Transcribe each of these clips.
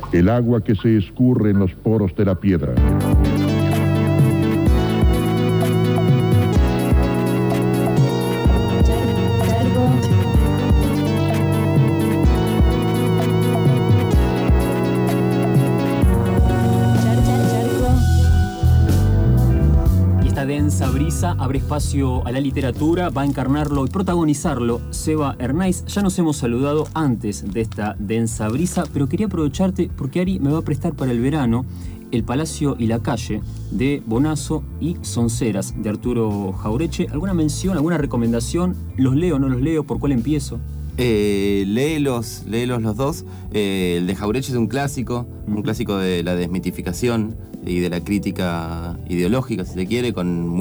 el agua que se escurre en los poros de la piedra. Densa brisa abre espacio a la literatura, va a encarnarlo y protagonizarlo Seba Hernáiz. Ya nos hemos saludado antes de esta densa brisa, pero quería aprovecharte porque Ari me va a prestar para el verano El Palacio y la Calle de Bonazo y Sonceras de Arturo Jauretche. ¿Alguna mención, alguna recomendación? ¿Los leo, no los leo? ¿Por cuál empiezo? Léelos los dos. El de Jauretche es un clásico de la desmitificación y de la crítica ideológica, si se quiere, con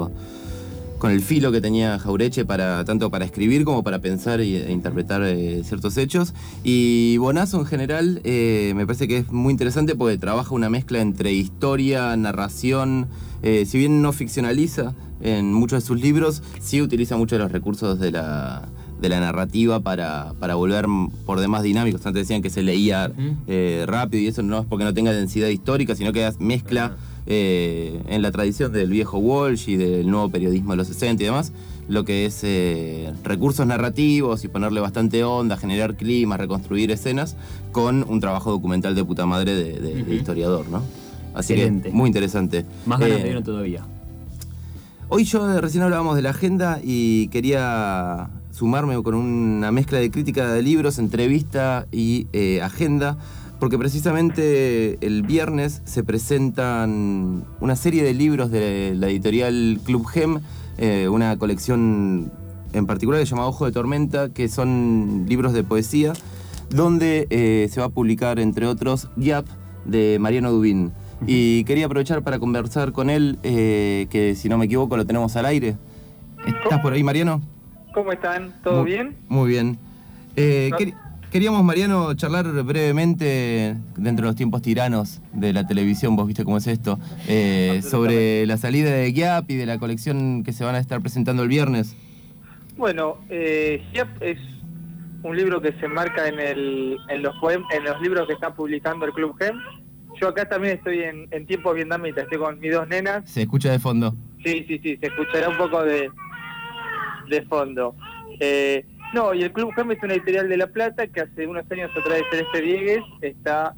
el filo que tenía Jauretche tanto para escribir como para pensar e interpretar ciertos hechos. Y Bonazo en general me parece que es muy interesante porque trabaja una mezcla entre historia, narración. Si bien no ficcionaliza en muchos de sus libros, sí utiliza muchos de los recursos de la narrativa para volver por demás dinámicos. Antes decían que se leía rápido, y eso no es porque no tenga densidad histórica, sino que mezcla en la tradición del viejo Walsh y del nuevo periodismo de los 60 y demás, lo que es recursos narrativos y ponerle bastante onda, generar climas, reconstruir escenas, con un trabajo documental de puta madre de historiador, ¿no? Así excelente. Que muy interesante. Más ganas me dieron todavía. Hoy recién hablábamos de la agenda y quería sumarme con una mezcla de crítica de libros, entrevista y agenda, porque precisamente el viernes se presentan una serie de libros de la editorial Club Gem, una colección en particular llamada Ojo de Tormenta, que son libros de poesía, donde se va a publicar, entre otros, Gap, de Mariano Dubín. Y quería aprovechar para conversar con él, que si no me equivoco lo tenemos al aire. ¿Estás por ahí, Mariano? ¿Cómo están? ¿Todo bien? Muy bien. Queríamos, Mariano, charlar brevemente, dentro de los tiempos tiranos de la televisión, vos viste cómo es esto, sobre la salida de Gap y de la colección que se van a estar presentando el viernes. Bueno, Gap es un libro que se enmarca en los libros que está publicando el Club Gem. Yo acá también estoy en tiempo vietnamita, estoy con mis dos nenas. ¿Se escucha de fondo? Sí, se escuchará un poco de fondo. No, y el Club Gem es una editorial de La Plata que hace unos años a través de Celeste Diegues está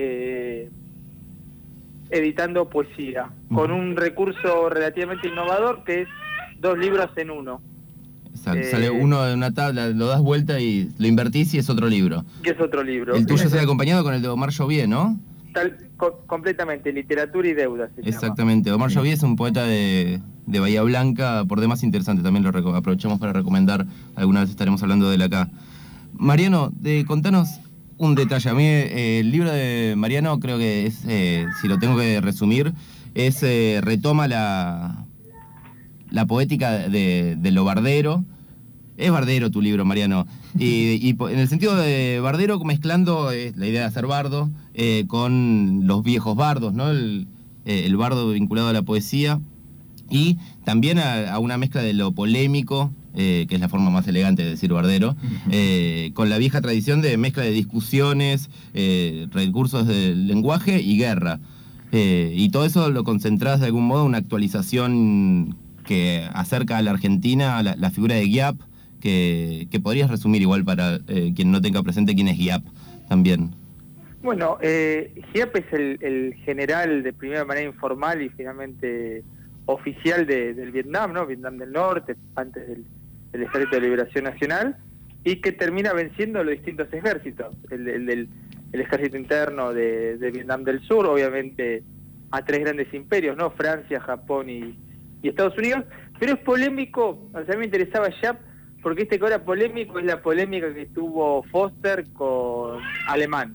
editando poesía, con un recurso relativamente innovador que es 2 libros en uno. Sale uno de una tabla, lo das vuelta y lo invertís y es otro libro. Y es otro libro. El tuyo sale acompañado con el de Omar Llovié, ¿no? Completamente, literatura y deuda se Exactamente, llama. Omar Llovié es un poeta de Bahía Blanca, por demás interesante, también lo aprovechamos para recomendar, alguna vez estaremos hablando de él acá. Mariano, contanos un detalle. A mí el libro de Mariano creo que es, si lo tengo que resumir, retoma la poética de lo bardero. Es bardero tu libro, Mariano. Y en el sentido de bardero, mezclando la idea de hacer bardo con los viejos bardos, ¿no? El bardo vinculado a la poesía. Y también a una mezcla de lo polémico, que es la forma más elegante de decir bardero, con la vieja tradición de mezcla de discusiones, recursos del lenguaje y guerra. Y todo eso lo concentrás de algún modo en una actualización que acerca a la Argentina a la figura de Giap, que podrías resumir igual para quien no tenga presente quién es Giap también. Bueno, Giap es el general de primera manera informal y finalmente oficial del Vietnam, ¿no? Vietnam del Norte, antes del Ejército de Liberación Nacional, y que termina venciendo los distintos ejércitos, el ejército interno de Vietnam del Sur, obviamente a 3 grandes imperios, ¿no? Francia, Japón y Estados Unidos, pero es polémico. O sea, a mí me interesaba Giap porque que ahora polémico es la polémica que tuvo Foster con Alemán.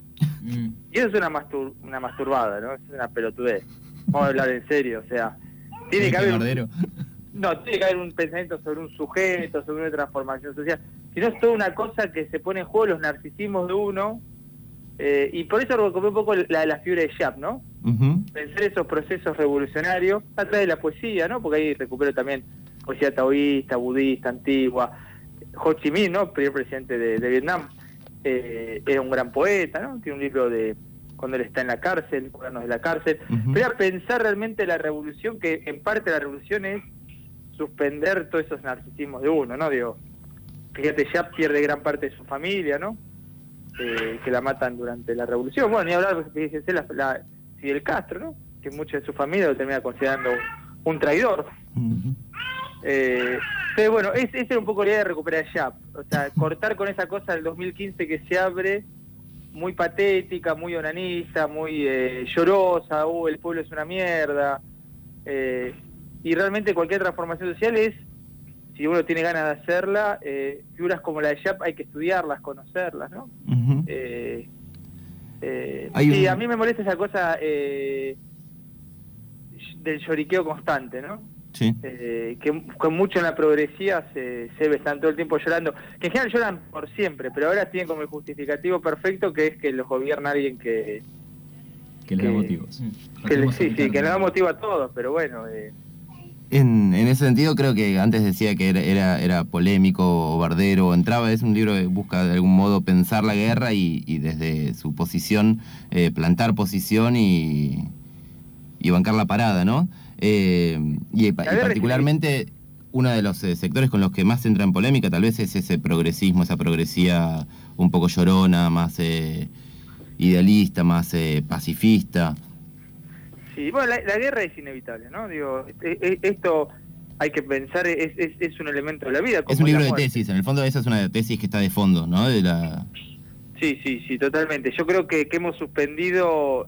Y eso es una masturbada, ¿no? Es una pelotudez. Vamos a hablar en serio, o sea, tiene que haber tiene que haber un pensamiento sobre un sujeto, sobre una transformación social. Si no, es toda una cosa que se pone en juego los narcisismos de uno, y por eso recomendé un poco la figura de Giap, ¿no? Pensar esos procesos revolucionarios a través de la poesía, ¿no? Porque ahí recupero también poesía taoísta, budista, antigua, Ho Chi Minh, ¿no? Primer presidente de Vietnam. era un gran poeta, ¿no? Tiene un libro de cuando él está en la cárcel, Cuadernos de la cárcel. Pero a pensar realmente la revolución, que en parte la revolución es suspender todos esos narcisismos de uno, ¿no? Digo, fíjate, ya pierde gran parte de su familia, ¿no? Que la matan durante la revolución. Bueno, ni hablar, fíjense, Fidel Castro, ¿no? Que mucha de su familia lo termina considerando un traidor. Pero bueno, esa era un poco la idea de recuperar Yap, o sea, cortar con esa cosa del 2015 que se abre, muy patética, muy onanista, muy llorosa, el pueblo es una mierda, y realmente cualquier transformación social es, si uno tiene ganas de hacerla, figuras como la de Yap hay que estudiarlas, conocerlas, ¿no? Sí, a mí me molesta esa cosa del lloriqueo constante, ¿no? Sí. Que con mucho en la progresía se ve, están todo el tiempo llorando, que en general lloran por siempre, pero ahora tienen como el justificativo perfecto, que es que los gobierna alguien que les da motivos. Que les da motivo a todos, pero bueno... En ese sentido creo que antes decía que era polémico o bardero, entraba, es un libro que busca de algún modo pensar la guerra y desde su posición plantar posición y bancar la parada, ¿no? Y particularmente uno de los sectores con los que más entra en polémica tal vez es ese progresismo, esa progresía un poco llorona, más idealista, más pacifista. Sí, bueno, la guerra es inevitable, ¿no? Digo, esto hay que pensar, es un elemento de la vida. Como es un libro de muerte. tesis, en el fondo esa es una tesis que está de fondo, ¿no? Sí, totalmente. Yo creo que hemos suspendido...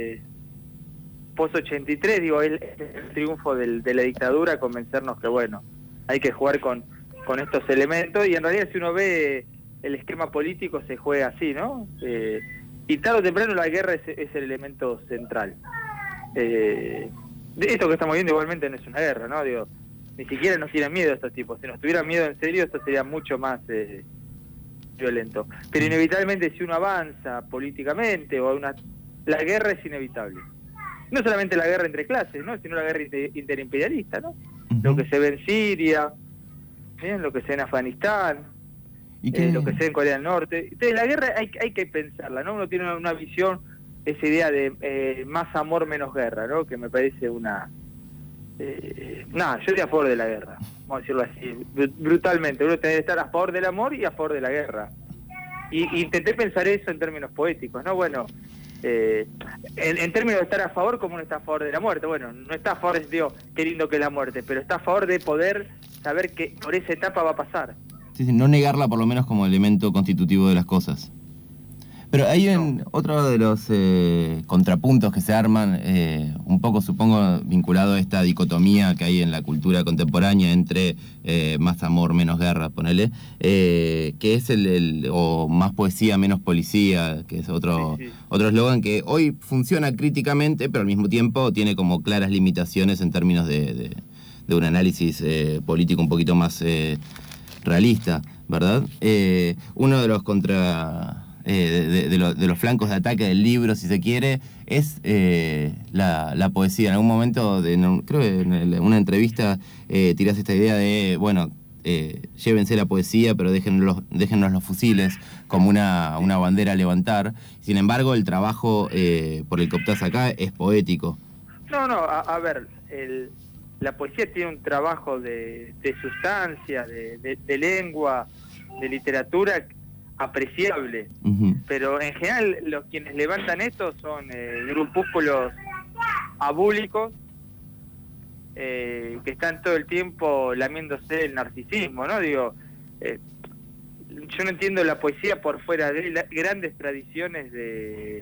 post-83, digo, el triunfo de la dictadura, convencernos que, bueno, hay que jugar con estos elementos, y en realidad si uno ve el esquema político se juega así, ¿no? Y tarde o temprano la guerra es el elemento central. Esto que estamos viendo igualmente no es una guerra, ¿no? Digo, ni siquiera nos tienen miedo estos tipos. Si nos tuvieran miedo en serio, esto sería mucho más violento. Pero inevitablemente si uno avanza políticamente, la guerra es inevitable. No solamente la guerra entre clases, ¿no? Sino la guerra interimperialista, ¿no? Lo que se ve en Siria, ¿bien? Lo que se ve en Afganistán, lo que se ve en Corea del Norte. Entonces la guerra hay que pensarla, ¿no? Uno tiene una visión, esa idea de más amor, menos guerra, ¿no? Que me parece una... yo estoy a favor de la guerra, vamos a decirlo así, brutalmente. Uno tiene que estar a favor del amor y a favor de la guerra. Y intenté pensar eso en términos poéticos, ¿no? Bueno... en términos de estar a favor, como uno está a favor de la muerte. Bueno, no está a favor de, digo, qué lindo que es la muerte, pero está a favor de poder saber que por esa etapa va a pasar. Sí, no negarla por lo menos como elemento constitutivo de las cosas. Pero hay otro de los contrapuntos que se arman, un poco supongo vinculado a esta dicotomía que hay en la cultura contemporánea entre más amor, menos guerra, ponele, que es o más poesía, menos policía, que es otro eslogan que hoy funciona críticamente, pero al mismo tiempo tiene como claras limitaciones en términos de un análisis político un poquito más realista, ¿verdad? Uno de los de los flancos de ataque del libro, si se quiere, es la poesía. En algún momento, creo que en una entrevista tirás esta idea de, bueno, llévense la poesía, pero déjennos los fusiles como una bandera a levantar. Sin embargo, el trabajo por el que optás acá es poético. No, a ver, la poesía tiene un trabajo de sustancia, de lengua, de literatura apreciable, pero en general quienes levantan esto son grupúsculos abúlicos que están todo el tiempo lamiéndose el narcisismo, ¿no? Digo, yo no entiendo la poesía por fuera de las grandes tradiciones de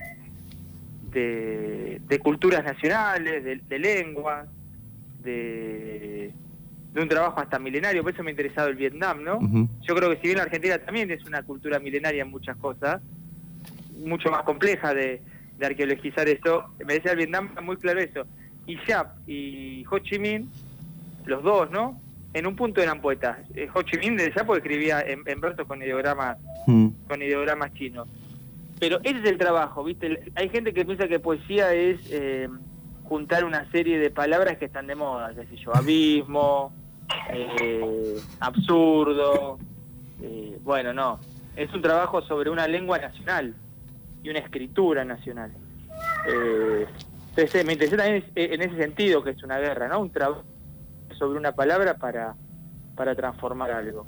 culturas nacionales, de lenguas, de un trabajo hasta milenario. Por eso me ha interesado el Vietnam, ¿no? Yo creo que si bien la Argentina también es una cultura milenaria en muchas cosas, mucho más compleja de arqueologizar eso, me decía el Vietnam muy claro eso. Y Yap y Ho Chi Minh, los dos, ¿no? En un punto eran poetas. Ho Chi Minh de Yap escribía en versos con ideogramas chinos. Pero ese es el trabajo, ¿viste? Hay gente que piensa que poesía es juntar una serie de palabras que están de moda, qué sé yo, abismo, absurdo, bueno, no. es un trabajo sobre una lengua nacional y una escritura nacional. Entonces me interesa también en ese sentido que es una guerra, ¿no? Un trabajo sobre una palabra para transformar algo.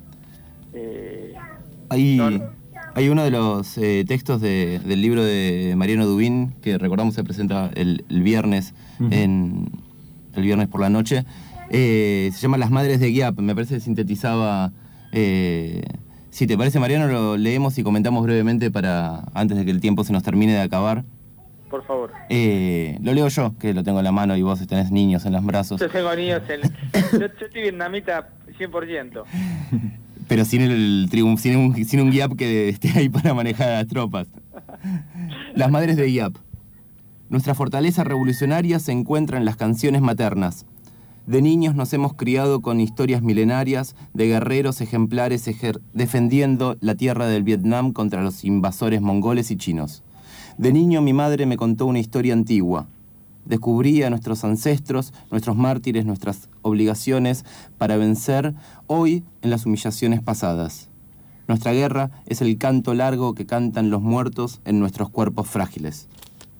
Hay uno de los textos del libro de Mariano Dubín, que recordamos se presenta el viernes, el viernes por la noche, se llama Las Madres de Giap, me parece que sintetizaba... si te parece, Mariano, lo leemos y comentamos brevemente antes de que el tiempo se nos termine de acabar. Por favor. Lo leo yo, que lo tengo en la mano y vos tenés niños en los brazos. Yo tengo niños yo estoy vietnamita 100%. Pero sin un Giap que esté ahí para manejar a las tropas. Las Madres de Giap. Nuestra fortaleza revolucionaria se encuentra en las canciones maternas. De niños nos hemos criado con historias milenarias de guerreros ejemplares defendiendo la tierra del Vietnam contra los invasores mongoles y chinos. De niño mi madre me contó una historia antigua. Descubrí a nuestros ancestros, nuestros mártires, nuestras obligaciones para vencer hoy en las humillaciones pasadas. Nuestra guerra es el canto largo que cantan los muertos en nuestros cuerpos frágiles.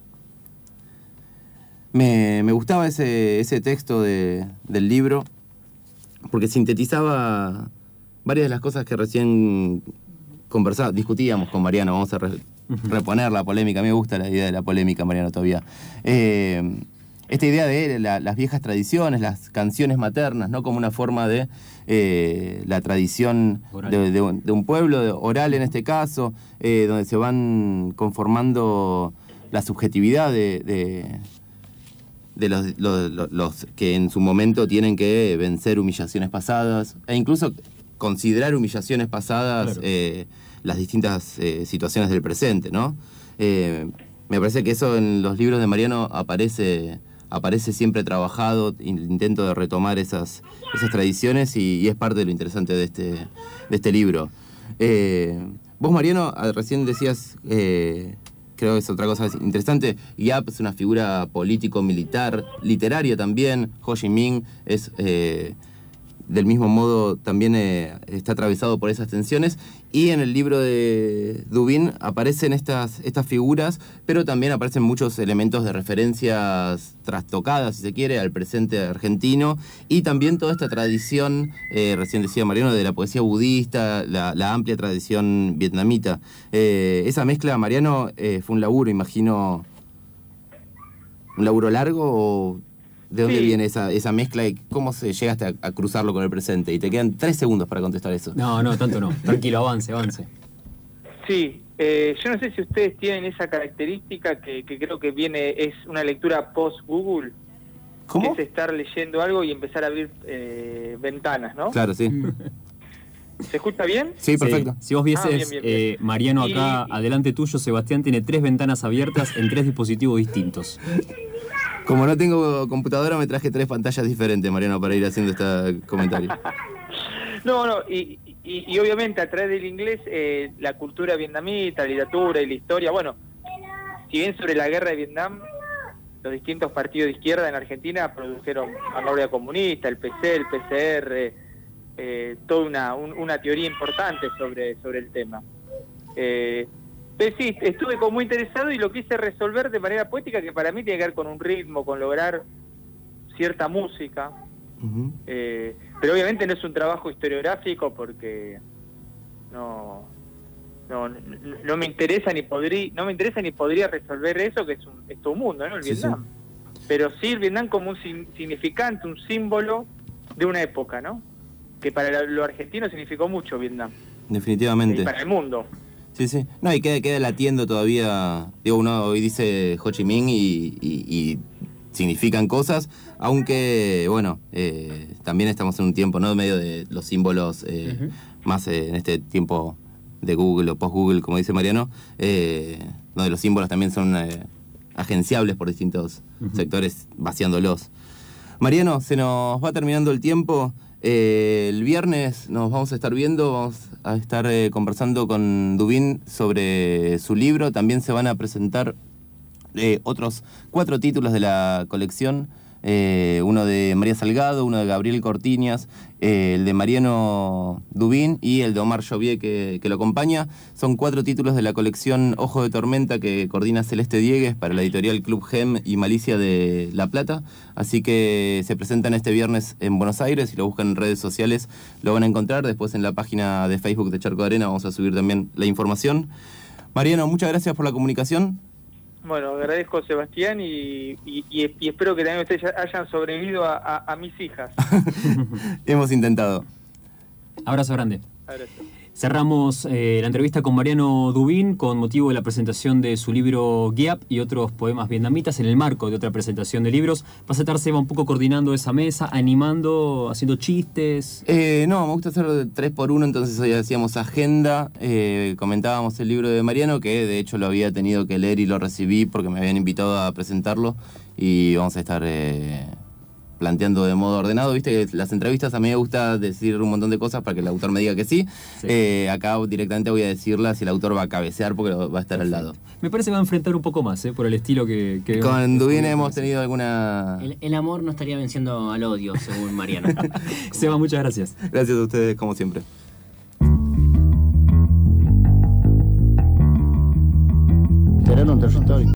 Me gustaba ese texto del libro porque sintetizaba varias de las cosas que recién discutíamos con Mariano. Vamos a reponer la polémica. A mí me gusta la idea de la polémica, Mariano, todavía. Esta idea de las viejas tradiciones, las canciones maternas, ¿no? Como una forma de la tradición de un pueblo, oral en este caso, donde se van conformando la subjetividad de los que en su momento tienen que vencer humillaciones pasadas e incluso considerar humillaciones pasadas, claro, las distintas situaciones del presente, ¿no? Me parece que eso en los libros de Mariano aparece siempre trabajado, intento de retomar esas tradiciones y es parte de lo interesante de este libro. Vos, Mariano, recién decías... creo que es otra cosa interesante. Giap es una figura político-militar, literaria también. Ho Chi Minh es, del mismo modo, también está atravesado por esas tensiones. Y en el libro de Dubín aparecen estas figuras, pero también aparecen muchos elementos de referencias trastocadas, si se quiere, al presente argentino. Y también toda esta tradición, recién decía Mariano, de la poesía budista, la amplia tradición vietnamita. Esa mezcla, Mariano, fue un laburo, imagino, un laburo largo, o ¿de dónde viene esa mezcla y cómo se llegaste a cruzarlo con el presente? Y te quedan 3 segundos para contestar eso. No, tanto no. Tranquilo, avance. Sí, yo no sé si ustedes tienen esa característica que creo que es una lectura post-Google. ¿Cómo? Es estar leyendo algo y empezar a abrir ventanas, ¿no? Claro, sí. ¿Se escucha bien? Sí, perfecto. Si vos vieses, bien. Mariano acá, adelante tuyo, Sebastián tiene 3 ventanas abiertas en 3 dispositivos distintos. Como no tengo computadora, me traje 3 pantallas diferentes, Mariano, para ir haciendo este comentario. No, y obviamente a través del inglés, la cultura vietnamita, la literatura y la historia, bueno, si bien sobre la guerra de Vietnam, los distintos partidos de izquierda en Argentina produjeron vanguardia comunista, el PC, el PCR, toda una teoría importante sobre el tema. Pero sí, estuve como muy interesado y lo quise resolver de manera poética, que para mí tiene que ver con un ritmo, con lograr cierta música. Uh-huh. Pero obviamente no es un trabajo historiográfico porque no me interesa ni podría resolver eso, que es todo un mundo, ¿no? El Vietnam. Sí. Pero sí el Vietnam como un significante, un símbolo de una época, ¿no? Que para lo argentino significó mucho Vietnam. Definitivamente. Y para el mundo. Sí. No, y queda latiendo todavía. Digo, uno hoy dice Ho Chi Minh y significan cosas, aunque, bueno, también estamos en un tiempo, ¿no? Medio de los símbolos, uh-huh, más en este tiempo de Google o post-Google, como dice Mariano, donde los símbolos también son agenciables por distintos, uh-huh, sectores, vaciándolos. Mariano, se nos va terminando el tiempo. El viernes nos vamos a estar viendo, vamos a estar conversando con Dubín sobre su libro. También se van a presentar otros 4 títulos de la colección uno de María Salgado, uno de Gabriel Cortiñas, el de Mariano Dubín y el de Omar Jovier que lo acompaña. Son 4 títulos de la colección Ojo de Tormenta que coordina Celeste Diegues para la editorial Club Gem y Malicia de La Plata. Así que se presentan este viernes en Buenos Aires. Si lo buscan en redes sociales lo van a encontrar. Después en la página de Facebook de Charco de Arena vamos a subir también la información. Mariano, muchas gracias por la comunicación. Bueno, agradezco, Sebastián, y espero que también ustedes hayan sobrevivido a mis hijas. Hemos intentado. Abrazo grande. Abrazo. Cerramos la entrevista con Mariano Dubín con motivo de la presentación de su libro Giap y otros poemas vietnamitas en el marco de otra presentación de libros. ¿Vas a estar, Seba, un poco coordinando esa mesa, animando, haciendo chistes? No, me gusta hacer 3x1, entonces hoy hacíamos agenda, comentábamos el libro de Mariano, que de hecho lo había tenido que leer y lo recibí porque me habían invitado a presentarlo, y vamos a estar planteando de modo ordenado. Viste que las entrevistas a mí me gusta decir un montón de cosas para que el autor me diga que sí. Acá directamente voy a decirla si el autor va a cabecear porque va a estar al lado. Me parece que va a enfrentar un poco más, por el estilo que con Dubín hemos tenido alguna... El amor no estaría venciendo al odio, según Mariano. Seba, muchas gracias. Gracias a ustedes, como siempre. Terreno territorio.